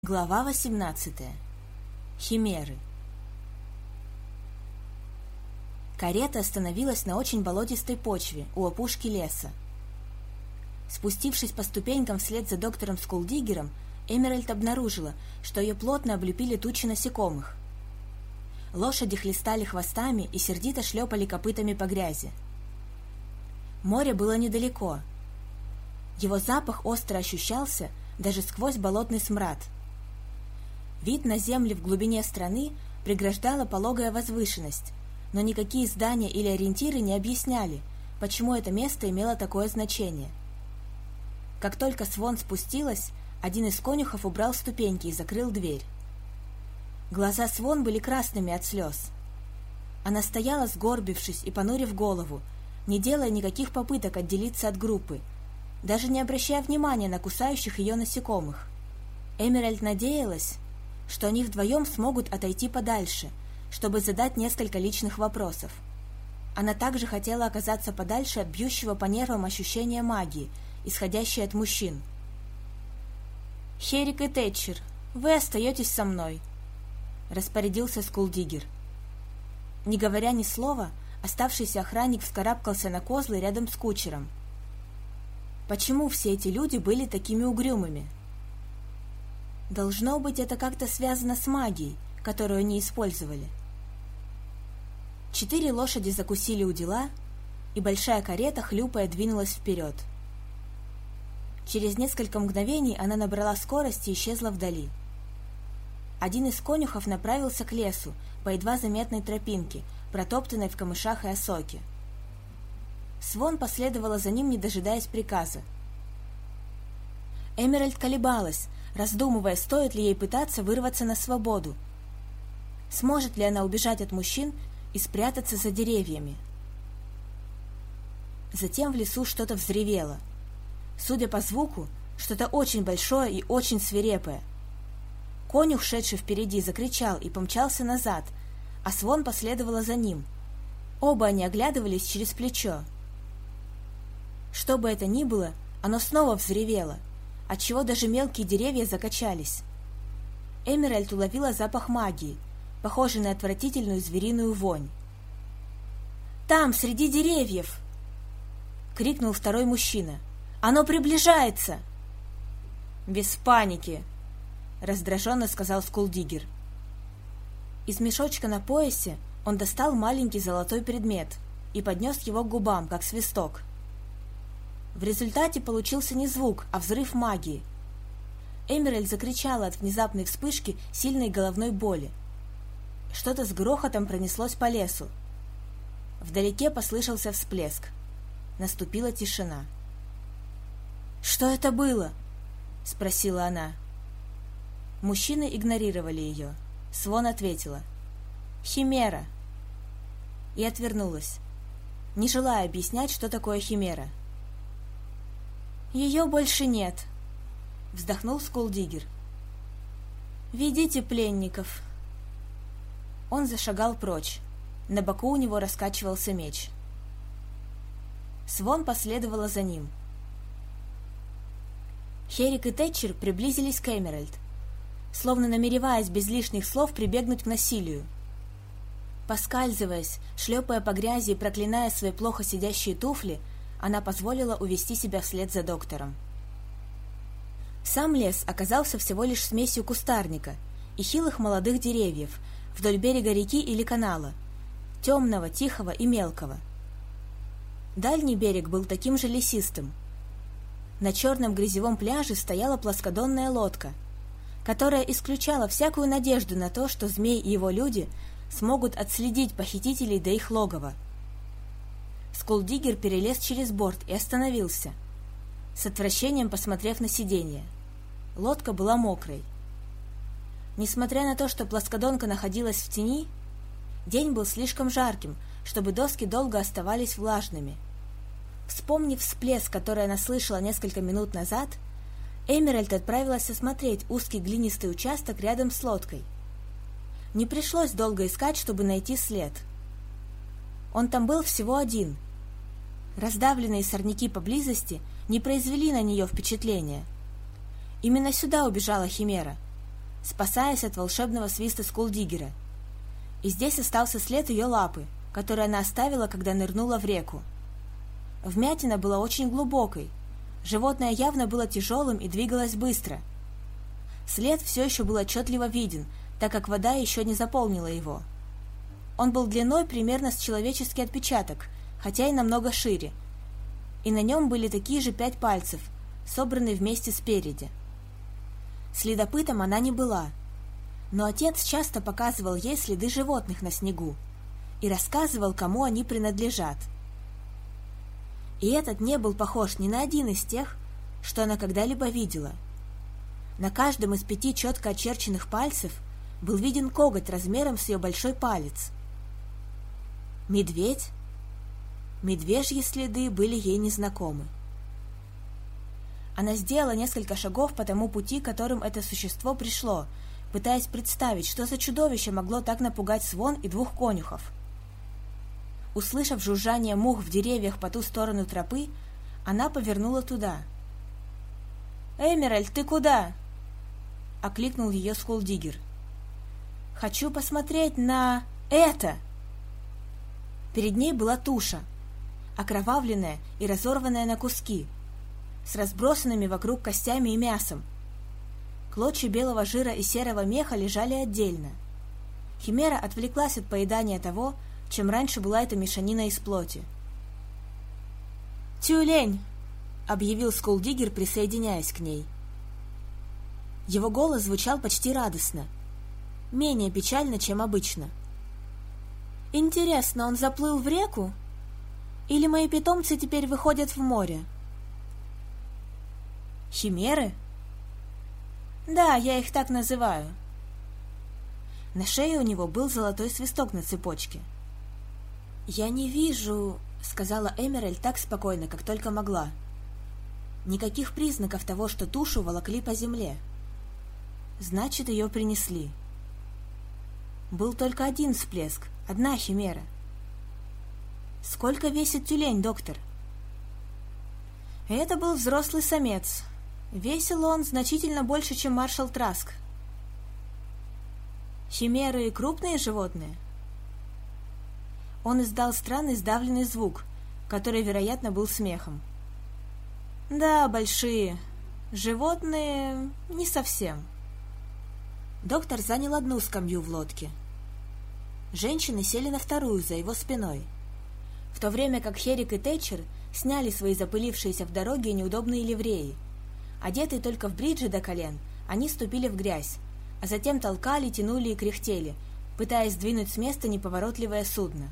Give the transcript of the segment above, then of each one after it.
Глава 18. Химеры. Карета остановилась на очень болотистой почве у опушки леса. Спустившись по ступенькам вслед за доктором Скулдигером, Эмеральд обнаружила, что ее плотно облепили тучи насекомых. Лошади хлестали хвостами и сердито шлепали копытами по грязи. Море было недалеко. Его запах остро ощущался даже сквозь болотный смрад. Вид на земли в глубине страны преграждала пологая возвышенность, но никакие здания или ориентиры не объясняли, почему это место имело такое значение. Как только Свон спустилась, один из конюхов убрал ступеньки и закрыл дверь. Глаза Свон были красными от слез. Она стояла, сгорбившись и понурив голову, не делая никаких попыток отделиться от группы, даже не обращая внимания на кусающих ее насекомых. Эмеральд надеялась, что они вдвоем смогут отойти подальше, чтобы задать несколько личных вопросов. Она также хотела оказаться подальше от бьющего по нервам ощущения магии, исходящей от мужчин. «Херик и Тэтчер, вы остаетесь со мной», — распорядился Скулдигер. Не говоря ни слова, оставшийся охранник вскарабкался на козлы рядом с кучером. Почему все эти люди были такими угрюмыми? Должно быть, это как-то связано с магией, которую они использовали. 4 лошади закусили удила, и большая карета, хлюпая, двинулась вперед. Через несколько мгновений она набрала скорость и исчезла вдали. Один из конюхов направился к лесу по едва заметной тропинке, протоптанной в камышах и осоке. Свон последовала за ним, не дожидаясь приказа. Эмеральд колебалась, раздумывая, стоит ли ей пытаться вырваться на свободу. Сможет ли она убежать от мужчин и спрятаться за деревьями? Затем в лесу что-то взревело. Судя по звуку, что-то очень большое и очень свирепое. Конюх, шедший впереди, закричал и помчался назад, а Свон последовала за ним. Оба они оглядывались через плечо. Что бы это ни было, оно снова взревело, отчего даже мелкие деревья закачались. Эмеральд уловила запах магии, похожий на отвратительную звериную вонь. «Там, среди деревьев!» — крикнул второй мужчина. «Оно приближается!» «Без паники!» — раздраженно сказал Скулдигер. Из мешочка на поясе он достал маленький золотой предмет и поднес его к губам, как свисток. В результате получился не звук, а взрыв магии. Эмеральд закричала от внезапной вспышки сильной головной боли. Что-то с грохотом пронеслось по лесу. Вдалеке послышался всплеск. Наступила тишина. «Что это было?» — спросила она. Мужчины игнорировали ее. Свон ответила: «Химера!» и отвернулась, не желая объяснять, что такое химера. «Ее больше нет», — вздохнул Скулдигер. «Ведите пленников». Он зашагал прочь. На боку у него раскачивался меч. Свон последовала за ним. Херик и Тэтчер приблизились к Эмеральд, словно намереваясь без лишних слов прибегнуть к насилию. Поскальзываясь, шлепая по грязи и проклиная свои плохо сидящие туфли, она позволила увести себя вслед за доктором. Сам лес оказался всего лишь смесью кустарника и хилых молодых деревьев вдоль берега реки или канала, темного, тихого и мелкого. Дальний берег был таким же лесистым. На черном грязевом пляже стояла плоскодонная лодка, которая исключала всякую надежду на то, что змей и его люди смогут отследить похитителей до их логова. Скулдигер перелез через борт и остановился, с отвращением посмотрев на сиденье. Лодка была мокрой. Несмотря на то, что плоскодонка находилась в тени, день был слишком жарким, чтобы доски долго оставались влажными. Вспомнив всплеск, который она слышала несколько минут назад, Эмеральд отправилась осмотреть узкий глинистый участок рядом с лодкой. Не пришлось долго искать, чтобы найти след. Он там был всего один. Раздавленные сорняки поблизости не произвели на нее впечатления. Именно сюда убежала химера, спасаясь от волшебного свиста Скулдигера. И здесь остался след ее лапы, который она оставила, когда нырнула в реку. Вмятина была очень глубокой. Животное явно было тяжелым и двигалось быстро. След все еще был отчетливо виден, так как вода еще не заполнила его. Он был длиной примерно с человеческий отпечаток, хотя и намного шире, и на нем были такие же 5 пальцев, собранные вместе спереди. Следопытом она не была, но отец часто показывал ей следы животных на снегу и рассказывал, кому они принадлежат. И этот не был похож ни на один из тех, что она когда-либо видела. На каждом из 5 четко очерченных пальцев был виден коготь размером с ее большой палец. Медведь? Медвежьи следы были ей незнакомы. Она сделала несколько шагов по тому пути, которым это существо пришло, пытаясь представить, что за чудовище могло так напугать Свон и 2 конюхов. Услышав жужжание мух в деревьях по ту сторону тропы, она повернула туда. «Эмеральд, ты куда?» — окликнул ее Скулдигер. «Хочу посмотреть на это!» Перед ней была туша, окровавленная и разорванная на куски, с разбросанными вокруг костями и мясом. Клочья белого жира и серого меха лежали отдельно. Химера отвлеклась от поедания того, чем раньше была эта мешанина из плоти. «Тюлень!» — объявил Скулдигер, присоединяясь к ней. Его голос звучал почти радостно, менее печально, чем обычно. «Интересно, он заплыл в реку? Или мои питомцы теперь выходят в море?» «Химеры?» «Да, я их так называю». На шее у него был золотой свисток на цепочке. «Я не вижу», — сказала Эмеральд так спокойно, как только могла, «никаких признаков того, что тушу волокли по земле. Значит, ее принесли». Был только один всплеск, одна химера. «Сколько весит тюлень, доктор?» Это был взрослый самец. Весил он значительно больше, чем маршал Траск. «Химеры — крупные животные?» Он издал странный сдавленный звук, который, вероятно, был смехом. «Да, большие. Животные не совсем». Доктор занял одну скамью в лодке. Женщины сели на вторую за его спиной, в то время как Херик и Тэтчер сняли свои запылившиеся в дороге неудобные ливреи. Одетые только в бриджи до колен, они ступили в грязь, а затем толкали, тянули и кряхтели, пытаясь сдвинуть с места неповоротливое судно.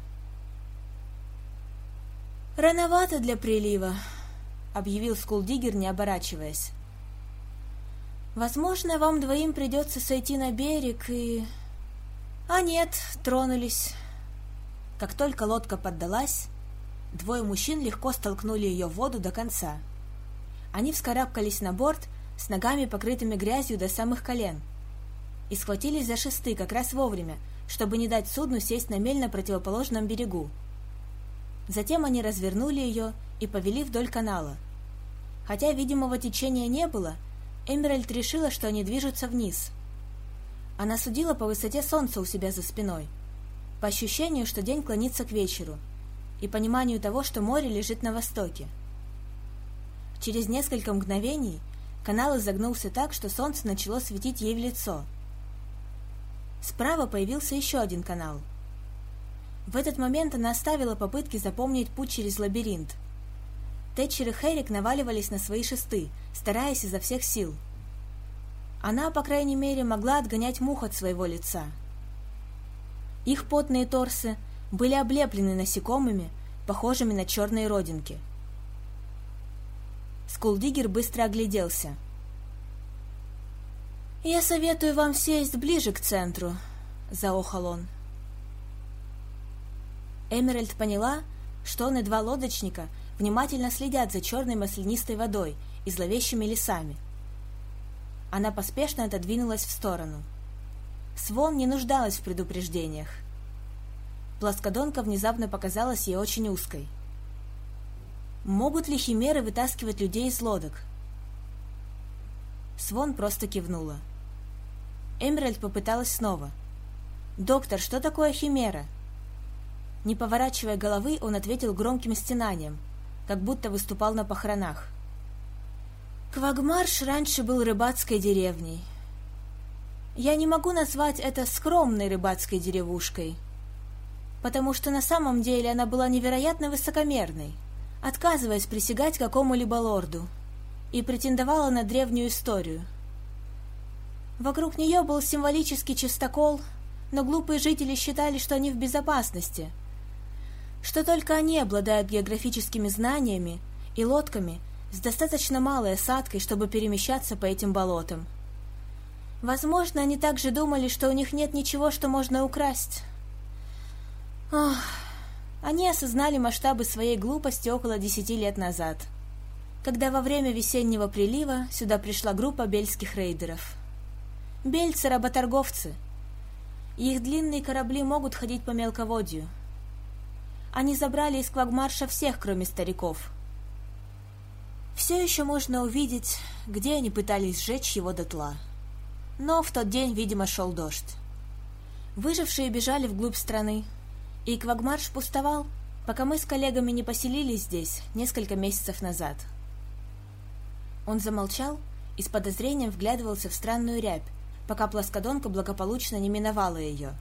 «Рановато для прилива», — объявил Скулдигер, не оборачиваясь. «Возможно, вам двоим придется сойти на берег и...» «А нет, тронулись». Как только лодка поддалась, 2 мужчин легко столкнули ее в воду до конца. Они вскарабкались на борт с ногами, покрытыми грязью до самых колен, и схватились за шесты как раз вовремя, чтобы не дать судну сесть на мель на противоположном берегу. Затем они развернули ее и повели вдоль канала. Хотя видимого течения не было, Эмеральд решила, что они движутся вниз. Она судила по высоте солнца у себя за спиной, по ощущению, что день клонится к вечеру, и пониманию того, что море лежит на востоке. Через несколько мгновений канал изогнулся так, что солнце начало светить ей в лицо. Справа появился еще один канал. В этот момент она оставила попытки запомнить путь через лабиринт. Тэтчер и Херик наваливались на свои шесты, стараясь изо всех сил. Она, по крайней мере, могла отгонять мух от своего лица. Их потные торсы были облеплены насекомыми, похожими на черные родинки. Скулдигер быстро огляделся. «Я советую вам сесть ближе к центру», — заохал он. Эмеральд поняла, что он и 2 лодочника внимательно следят за черной маслянистой водой и зловещими лесами. Она поспешно отодвинулась в сторону. Свон не нуждалась в предупреждениях. Плоскодонка внезапно показалась ей очень узкой. Могут ли химеры вытаскивать людей из лодок? Свон просто кивнула. Эмеральд попыталась снова. «Доктор, что такое химера?» Не поворачивая головы, он ответил громким стенанием, как будто выступал на похоронах. «Квагмарш раньше был рыбацкой деревней. Я не могу назвать это скромной рыбацкой деревушкой, потому что на самом деле она была невероятно высокомерной, отказываясь присягать какому-либо лорду, и претендовала на древнюю историю. Вокруг нее был символический чистокол, но глупые жители считали, что они в безопасности, что только они обладают географическими знаниями и лодками с достаточно малой осадкой, чтобы перемещаться по этим болотам. Возможно, они также думали, что у них нет ничего, что можно украсть. Ох, они осознали масштабы своей глупости около 10 лет назад, когда во время весеннего прилива сюда пришла группа бельских рейдеров. Бельцы — работорговцы. Их длинные корабли могут ходить по мелководью. Они забрали из Квагмарша всех, кроме стариков. Все еще можно увидеть, где они пытались сжечь его дотла. Но в тот день, видимо, шел дождь. Выжившие бежали вглубь страны, и Квагмарш пустовал, пока мы с коллегами не поселились здесь несколько месяцев назад. Он замолчал и с подозрением вглядывался в странную рябь, пока плоскодонка благополучно не миновала ее.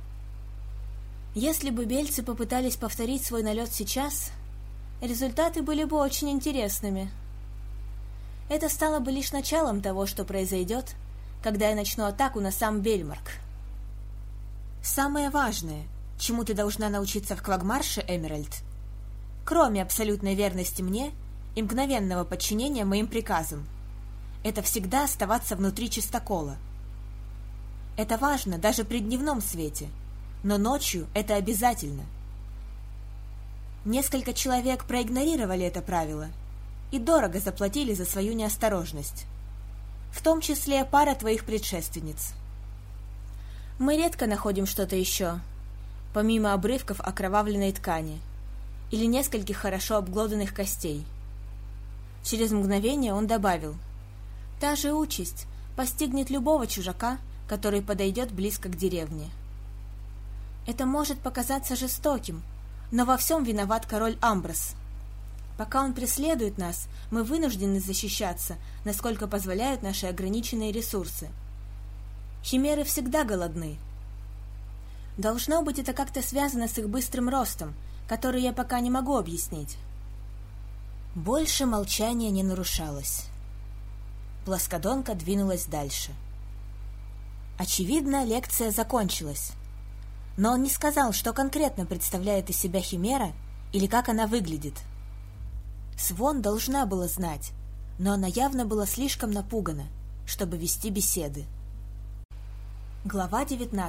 Если бы бельцы попытались повторить свой налет сейчас, результаты были бы очень интересными. Это стало бы лишь началом того, что произойдет, когда я начну атаку на сам Бельмарк. Самое важное, чему ты должна научиться в Квагмарше, Эмеральд, кроме абсолютной верности мне и мгновенного подчинения моим приказам, это всегда оставаться внутри чистокола. Это важно даже при дневном свете, но ночью это обязательно. Несколько человек проигнорировали это правило и дорого заплатили за свою неосторожность, в том числе пара твоих предшественниц. Мы редко находим что-то еще, помимо обрывков окровавленной ткани или нескольких хорошо обглоданных костей. Через мгновение он добавил: «Та же участь постигнет любого чужака, который подойдет близко к деревне. Это может показаться жестоким, но во всем виноват король Амброс. Пока он преследует нас, мы вынуждены защищаться, насколько позволяют наши ограниченные ресурсы. Химеры всегда голодны. Должно быть, это как-то связано с их быстрым ростом, который я пока не могу объяснить». Больше молчание не нарушалось. Плоскодонка двинулась дальше. Очевидно, лекция закончилась. Но он не сказал, что конкретно представляет из себя химера или как она выглядит. Свон должна была знать, но она явно была слишком напугана, чтобы вести беседы. Глава 19.